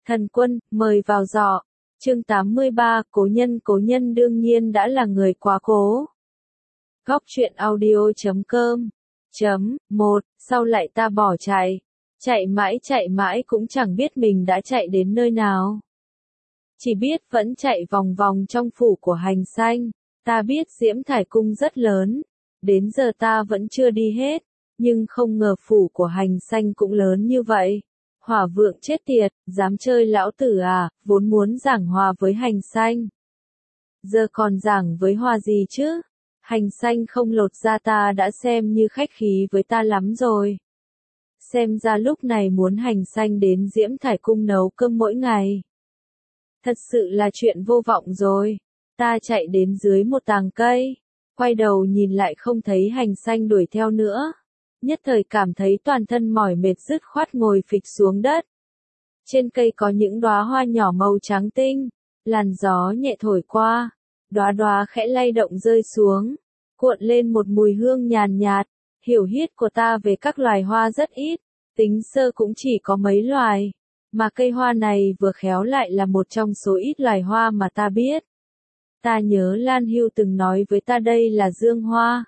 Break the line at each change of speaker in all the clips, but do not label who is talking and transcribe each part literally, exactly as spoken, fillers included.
Thần Quân, mời vào giỏ. Chương tám mươi ba, cố nhân cố nhân đương nhiên đã là người quá cố. Góc truyện audio chấm com chấm một, sau lại ta bỏ chạy. Chạy mãi chạy mãi cũng chẳng biết mình đã chạy đến nơi nào. Chỉ biết vẫn chạy vòng vòng trong phủ của Hành Xanh. Ta biết Diễm Thải Cung rất lớn. Đến giờ ta vẫn chưa đi hết. Nhưng không ngờ phủ của Hành Xanh cũng lớn như vậy. Hỏa Vượng chết tiệt, dám chơi lão tử à, vốn muốn giảng hòa với Hành Xanh. Giờ còn giảng với hòa gì chứ? Hành Xanh không lột ra ta đã xem như khách khí với ta lắm rồi. Xem ra lúc này muốn Hành Xanh đến Diễm Thải Cung nấu cơm mỗi ngày. Thật sự là chuyện vô vọng rồi. Ta chạy đến dưới một tàng cây. Quay đầu nhìn lại không thấy Hành Xanh đuổi theo nữa. Nhất thời cảm thấy toàn thân mỏi mệt dứt khoát ngồi phịch xuống đất. Trên cây có những đóa hoa nhỏ màu trắng tinh, làn gió nhẹ thổi qua, đóa đóa khẽ lay động rơi xuống, cuộn lên một mùi hương nhàn nhạt. Hiểu biết của ta về các loài hoa rất ít, tính sơ cũng chỉ có mấy loài, mà cây hoa này vừa khéo lại là một trong số ít loài hoa mà ta biết. Ta nhớ Lan Hưu từng nói với ta đây là dương hoa.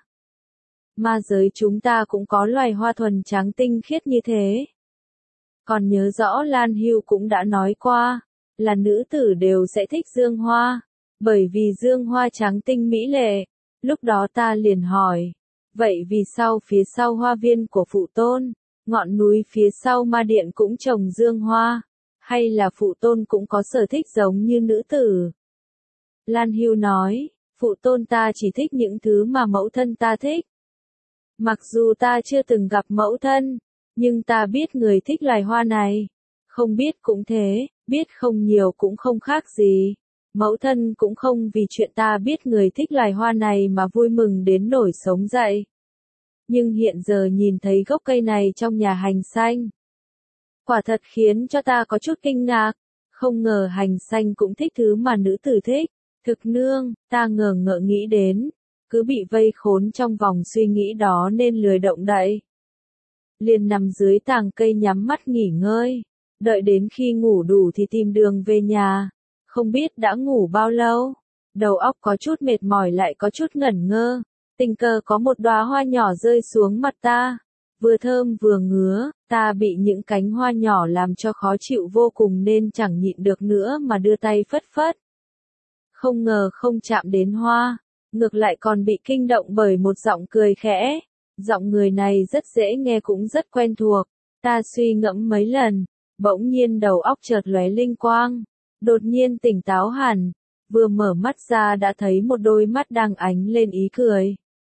Ma giới chúng ta cũng có loài hoa thuần trắng tinh khiết như thế. Còn nhớ rõ Lan Hưu cũng đã nói qua, là nữ tử đều sẽ thích dương hoa, bởi vì dương hoa trắng tinh mỹ lệ. Lúc đó ta liền hỏi, vậy vì sao phía sau hoa viên của Phụ Tôn, ngọn núi phía sau ma điện cũng trồng dương hoa, hay là Phụ Tôn cũng có sở thích giống như nữ tử? Lan Hưu nói, Phụ Tôn ta chỉ thích những thứ mà mẫu thân ta thích. Mặc dù ta chưa từng gặp mẫu thân, nhưng ta biết người thích loài hoa này. Không biết cũng thế, biết không nhiều cũng không khác gì. Mẫu thân cũng không vì chuyện ta biết người thích loài hoa này mà vui mừng đến nổi sống dậy. Nhưng hiện giờ nhìn thấy gốc cây này trong nhà Hành Xanh, quả thật khiến cho ta có chút kinh ngạc. Không ngờ Hành Xanh cũng thích thứ mà nữ tử thích. Thực nương, ta ngờ ngợ nghĩ đến. Cứ bị vây khốn trong vòng suy nghĩ đó nên lười động đậy. Liền nằm dưới tàng cây nhắm mắt nghỉ ngơi. Đợi đến khi ngủ đủ thì tìm đường về nhà. Không biết đã ngủ bao lâu. Đầu óc có chút mệt mỏi lại có chút ngẩn ngơ. Tình cờ có một đóa hoa nhỏ rơi xuống mặt ta. Vừa thơm vừa ngứa, ta bị những cánh hoa nhỏ làm cho khó chịu vô cùng nên chẳng nhịn được nữa mà đưa tay phất phất. Không ngờ không chạm đến hoa. Ngược lại còn bị kinh động bởi một giọng cười khẽ. Giọng người này rất dễ nghe cũng rất quen thuộc. Ta suy ngẫm mấy lần, bỗng nhiên đầu óc chợt lóe linh quang. Đột nhiên tỉnh táo hẳn, vừa mở mắt ra đã thấy một đôi mắt đang ánh lên ý cười.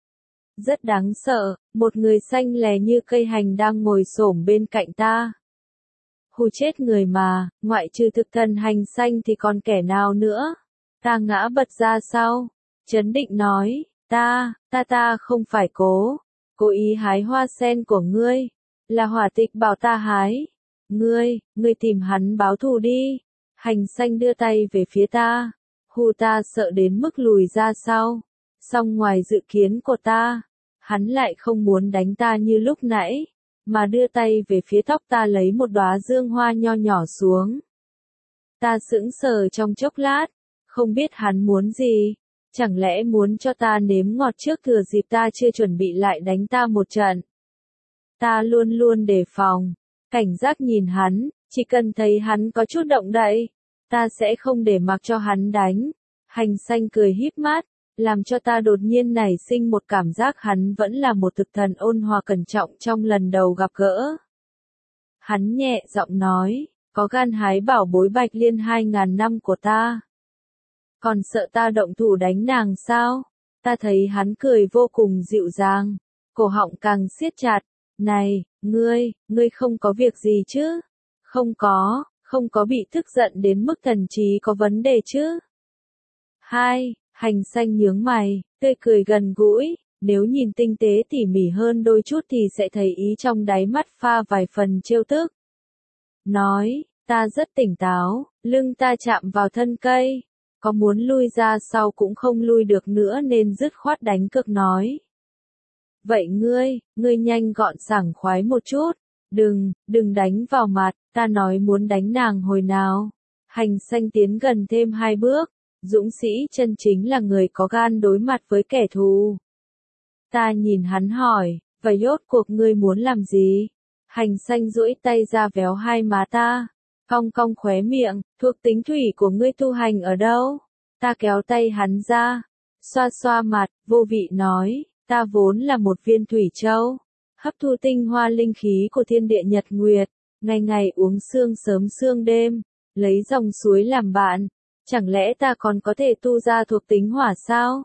Rất đáng sợ, một người xanh lè như cây hành đang ngồi xổm bên cạnh ta. Hù chết người mà, ngoại trừ thực thần Hành Xanh thì còn kẻ nào nữa? Ta ngã bật ra sau. Chấn định nói, ta, ta ta không phải cố, cố ý hái hoa sen của ngươi, là Hỏa Tịch bảo ta hái. Ngươi, ngươi tìm hắn báo thù đi. Hành Xanh đưa tay về phía ta, hù ta sợ đến mức lùi ra sau. Song ngoài dự kiến của ta, hắn lại không muốn đánh ta như lúc nãy, mà đưa tay về phía tóc ta lấy một đóa dương hoa nho nhỏ xuống. Ta sững sờ trong chốc lát, không biết hắn muốn gì. Chẳng lẽ muốn cho ta nếm ngọt trước thừa dịp ta chưa chuẩn bị lại đánh ta một trận? Ta luôn luôn đề phòng, cảnh giác nhìn hắn, chỉ cần thấy hắn có chút động đậy, ta sẽ không để mặc cho hắn đánh. Hành Xanh cười híp mắt, làm cho ta đột nhiên nảy sinh một cảm giác hắn vẫn là một thực thần ôn hòa cẩn trọng trong lần đầu gặp gỡ. Hắn nhẹ giọng nói, có gan hái bảo bối Bạch Liên hai ngàn năm của ta. Còn sợ ta động thủ đánh nàng sao? Ta thấy hắn cười vô cùng dịu dàng, cổ họng càng siết chặt. Này, ngươi, ngươi không có việc gì chứ? Không có, không có bị tức giận đến mức thần trí có vấn đề chứ? Hai, Hành Xanh nhướng mày, tươi cười gần gũi, nếu nhìn tinh tế tỉ mỉ hơn đôi chút thì sẽ thấy ý trong đáy mắt pha vài phần trêu tức. Nói, ta rất tỉnh táo, lưng ta chạm vào thân cây. Có muốn lui ra sau cũng không lui được nữa nên dứt khoát đánh cược nói. Vậy ngươi, ngươi nhanh gọn sảng khoái một chút, Đừng, đừng đánh vào mặt, ta nói muốn đánh nàng hồi nào. Hành xanh tiến gần thêm hai bước, dũng sĩ chân chính là người có gan đối mặt với kẻ thù. Ta nhìn hắn hỏi, vậy rốt cuộc ngươi muốn làm gì? Hành xanh duỗi tay ra véo hai má ta, cong cong khóe miệng, thuộc tính thủy của ngươi tu hành ở đâu? Ta kéo tay hắn ra, xoa xoa mặt, vô vị nói, ta vốn là một viên thủy châu, hấp thu tinh hoa linh khí của thiên địa nhật nguyệt, ngày ngày uống sương sớm sương đêm, lấy dòng suối làm bạn, chẳng lẽ ta còn có thể tu ra thuộc tính hỏa sao?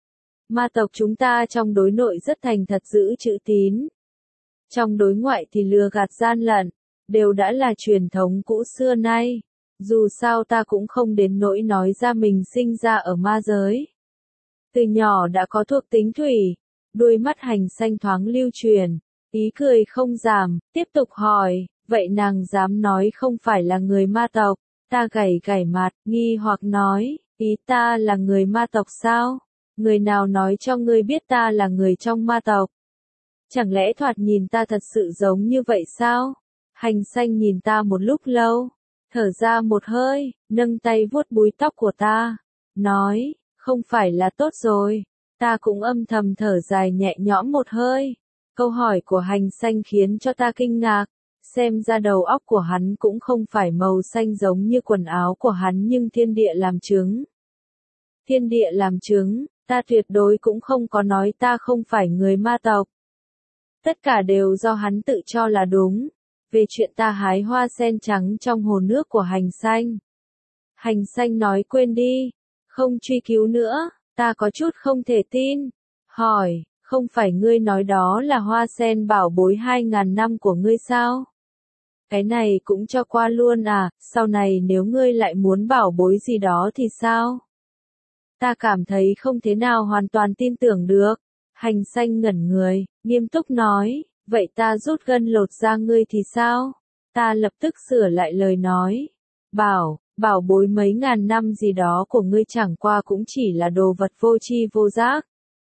Ma tộc chúng ta trong đối nội rất thành thật giữ chữ tín. Trong đối ngoại thì lừa gạt gian lận, đều đã là truyền thống cũ xưa nay. Dù sao ta cũng không đến nỗi nói ra mình sinh ra ở ma giới. Từ nhỏ đã có thuộc tính thủy, đôi mắt hành xanh thoáng lưu truyền, ý cười không giảm, tiếp tục hỏi, vậy nàng dám nói không phải là người ma tộc? Ta gảy gảy mặt, nghi hoặc nói, ý ta là người ma tộc sao? Người nào nói cho ngươi biết ta là người trong ma tộc? Chẳng lẽ thoạt nhìn ta thật sự giống như vậy sao? Hành xanh nhìn ta một lúc lâu, thở ra một hơi, nâng tay vuốt búi tóc của ta, nói, không phải là tốt rồi. Ta cũng âm thầm thở dài nhẹ nhõm một hơi. Câu hỏi của hành xanh khiến cho ta kinh ngạc, xem ra đầu óc của hắn cũng không phải màu xanh giống như quần áo của hắn nhưng thiên địa làm chứng. Thiên địa làm chứng, ta tuyệt đối cũng không có nói ta không phải người ma tộc. Tất cả đều do hắn tự cho là đúng. Về chuyện ta hái hoa sen trắng trong hồ nước của hành xanh. Hành xanh nói quên đi, không truy cứu nữa, ta có chút không thể tin. Hỏi, không phải ngươi nói đó là hoa sen bảo bối hai ngàn năm của ngươi sao? Cái này cũng cho qua luôn à, sau này nếu ngươi lại muốn bảo bối gì đó thì sao? Ta cảm thấy không thế nào hoàn toàn tin tưởng được. Hành xanh ngẩn người, nghiêm túc nói, vậy ta rút gân lột da ngươi thì sao? Ta lập tức sửa lại lời nói. Bảo, bảo bối mấy ngàn năm gì đó của ngươi chẳng qua cũng chỉ là đồ vật vô tri vô giác.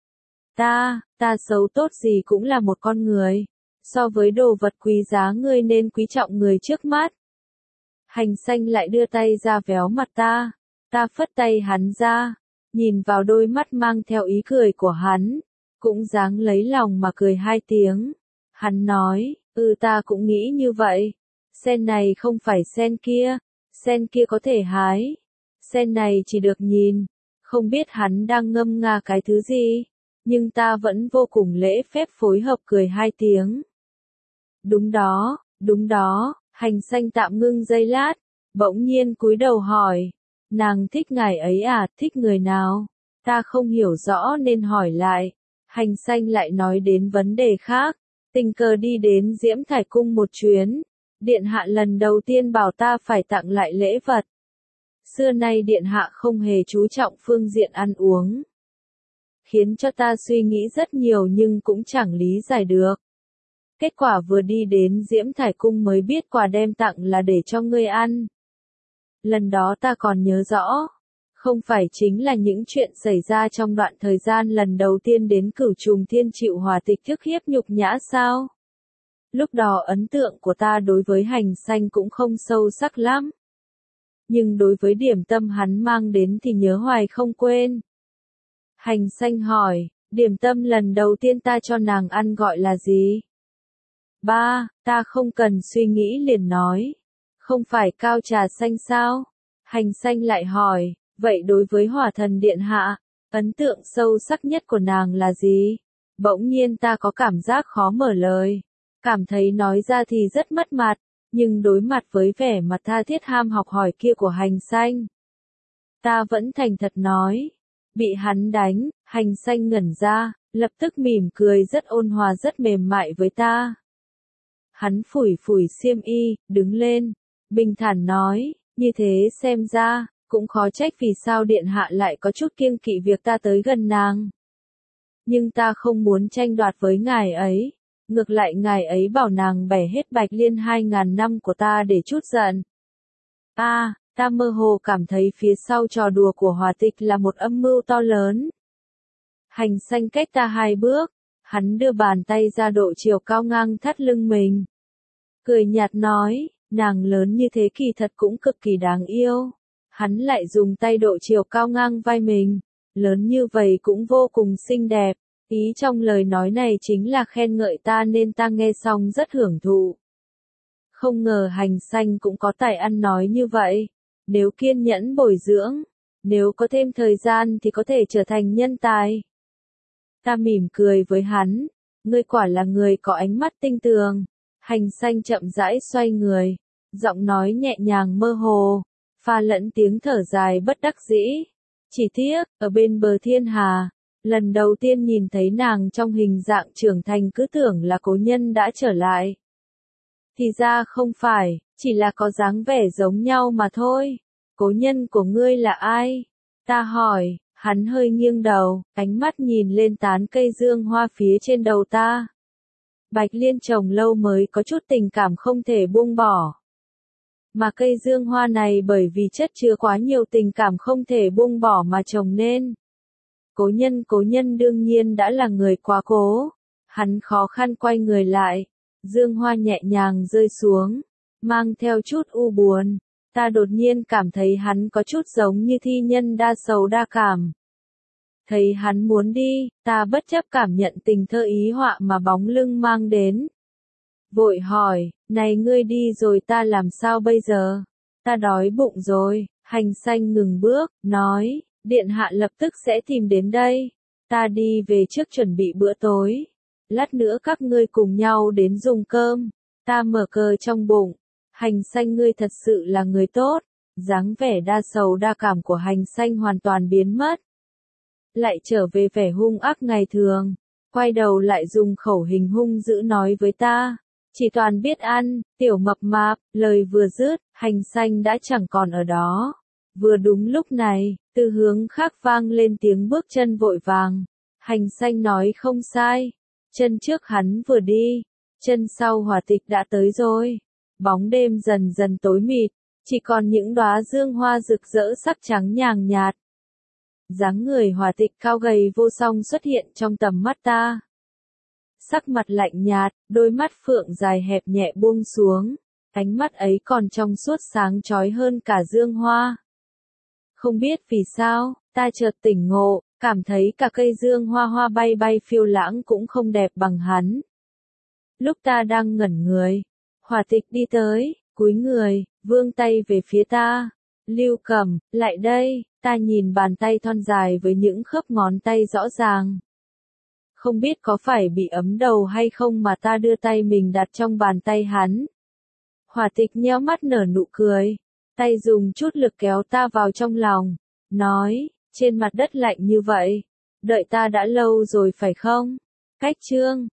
Ta, ta xấu tốt gì cũng là một con người. So với đồ vật quý giá ngươi nên quý trọng người trước mắt. Hành xanh lại đưa tay ra véo mặt ta. Ta phất tay hắn ra, nhìn vào đôi mắt mang theo ý cười của hắn, cũng dáng lấy lòng mà cười hai tiếng. Hắn nói, ừ ta cũng nghĩ như vậy. Sen này không phải sen kia, sen kia có thể hái. Sen này chỉ được nhìn, không biết hắn đang ngâm nga cái thứ gì. Nhưng ta vẫn vô cùng lễ phép phối hợp cười hai tiếng. Đúng đó, đúng đó, hành xanh tạm ngưng giây lát, bỗng nhiên cúi đầu hỏi. Nàng thích ngài ấy à, thích người nào? Ta không hiểu rõ nên hỏi lại. Hành xanh lại nói đến vấn đề khác. Tình cờ đi đến Diễm Thải Cung một chuyến. Điện hạ lần đầu tiên bảo ta phải tặng lại lễ vật. Xưa nay điện hạ không hề chú trọng phương diện ăn uống. Khiến cho ta suy nghĩ rất nhiều nhưng cũng chẳng lý giải được. Kết quả vừa đi đến Diễm Thải Cung mới biết quà đem tặng là để cho ngươi ăn. Lần đó ta còn nhớ rõ. Không phải chính là những chuyện xảy ra trong đoạn thời gian lần đầu tiên đến Cửu Trùng Thiên chịu hòa tịch thức hiếp nhục nhã sao? Lúc đó ấn tượng của ta đối với hành xanh cũng không sâu sắc lắm. Nhưng đối với điểm tâm hắn mang đến thì nhớ hoài không quên. Hành xanh hỏi, điểm tâm lần đầu tiên ta cho nàng ăn gọi là gì? Ba, ta không cần suy nghĩ liền nói. Không phải cao trà xanh sao? Hành xanh lại hỏi, vậy đối với hỏa thần điện hạ, ấn tượng sâu sắc nhất của nàng là gì? Bỗng nhiên ta có cảm giác khó mở lời. Cảm thấy nói ra thì rất mất mặt, nhưng đối mặt với vẻ mặt tha thiết ham học hỏi kia của hành xanh. Ta vẫn thành thật nói. Bị hắn đánh, hành xanh ngẩn ra, lập tức mỉm cười rất ôn hòa rất mềm mại với ta. Hắn phủi phủi xiêm y, đứng lên, bình thản nói, như thế xem ra, cũng khó trách vì sao điện hạ lại có chút kiêng kỵ việc ta tới gần nàng. Nhưng ta không muốn tranh đoạt với ngài ấy, ngược lại ngài ấy bảo nàng bẻ hết Bạch Liên hai ngàn năm của ta để chút giận. À, ta mơ hồ cảm thấy phía sau trò đùa của Hòa Tịch là một âm mưu to lớn. Hành xanh cách ta hai bước, hắn đưa bàn tay ra độ chiều cao ngang thắt lưng mình. cười nhạt nói, nàng lớn như thế kỳ thật cũng cực kỳ đáng yêu. Hắn lại dùng tay độ chiều cao ngang vai mình, lớn như vậy cũng vô cùng xinh đẹp. Ý trong lời nói này chính là khen ngợi ta nên ta nghe xong rất hưởng thụ. Không ngờ Hành Xanh cũng có tài ăn nói như vậy. Nếu kiên nhẫn bồi dưỡng, nếu có thêm thời gian thì có thể trở thành nhân tài. Ta mỉm cười với hắn, ngươi quả là người có ánh mắt tinh tường. Hành Xanh chậm rãi xoay người, giọng nói nhẹ nhàng mơ hồ, pha lẫn tiếng thở dài bất đắc dĩ. Chỉ tiếc, ở bên bờ thiên hà, lần đầu tiên nhìn thấy nàng trong hình dạng trưởng thành cứ tưởng là cố nhân đã trở lại. Thì ra không phải, chỉ là có dáng vẻ giống nhau mà thôi. Cố nhân của ngươi là ai? Ta hỏi, hắn hơi nghiêng đầu, ánh mắt nhìn lên tán cây dương hoa phía trên đầu ta. Bạch liên trồng lâu mới có chút tình cảm không thể buông bỏ. Mà cây dương hoa này bởi vì chất chứa quá nhiều tình cảm không thể buông bỏ mà trồng nên. Cố nhân cố nhân đương nhiên đã là người quá cố. Hắn khó khăn quay người lại. Dương hoa nhẹ nhàng rơi xuống, mang theo chút u buồn. Ta đột nhiên cảm thấy hắn có chút giống như thi nhân đa sầu đa cảm. Thấy hắn muốn đi, ta bất chấp cảm nhận tình thơ ý họa mà bóng lưng mang đến. Vội hỏi, này ngươi đi rồi ta làm sao bây giờ? Ta đói bụng rồi. Hành Xanh ngừng bước, nói, điện hạ lập tức sẽ tìm đến đây. Ta đi về trước chuẩn bị bữa tối. Lát nữa các ngươi cùng nhau đến dùng cơm. Ta mở cờ trong bụng. Hành Xanh ngươi thật sự là người tốt. Dáng vẻ đa sầu đa cảm của Hành Xanh hoàn toàn biến mất. Lại trở về vẻ hung ác ngày thường. Quay đầu lại dùng khẩu hình hung dữ nói với ta. Chỉ toàn biết ăn, tiểu mập mạp. Lời vừa dứt, Hành Xanh đã chẳng còn ở đó. Vừa đúng lúc này, từ hướng khác vang lên tiếng bước chân vội vàng. Hành Xanh nói không sai. Chân trước hắn vừa đi, chân sau Hỏa Tịch đã tới rồi. Bóng đêm dần dần tối mịt, chỉ còn những đóa dương hoa rực rỡ sắc trắng nhàn nhạt. Dáng người Hỏa Tịch cao gầy vô song xuất hiện trong tầm mắt ta. Sắc mặt lạnh nhạt, đôi mắt phượng dài hẹp nhẹ buông xuống, ánh mắt ấy còn trong suốt sáng chói hơn cả dương hoa. Không biết vì sao, ta chợt tỉnh ngộ, cảm thấy cả cây dương hoa hoa bay bay phiêu lãng cũng không đẹp bằng hắn. Lúc ta đang ngẩn người, Hỏa Tịch đi tới, cúi người, vươn tay về phía ta. Lưu Cầm, lại đây. Ta nhìn bàn tay thon dài với những khớp ngón tay rõ ràng. Không biết có phải bị ấm đầu hay không mà ta đưa tay mình đặt trong bàn tay hắn. Hỏa Tịch nhếch mắt nở nụ cười, tay dùng chút lực kéo ta vào trong lòng, nói, trên mặt đất lạnh như vậy, đợi ta đã lâu rồi phải không? Cách chương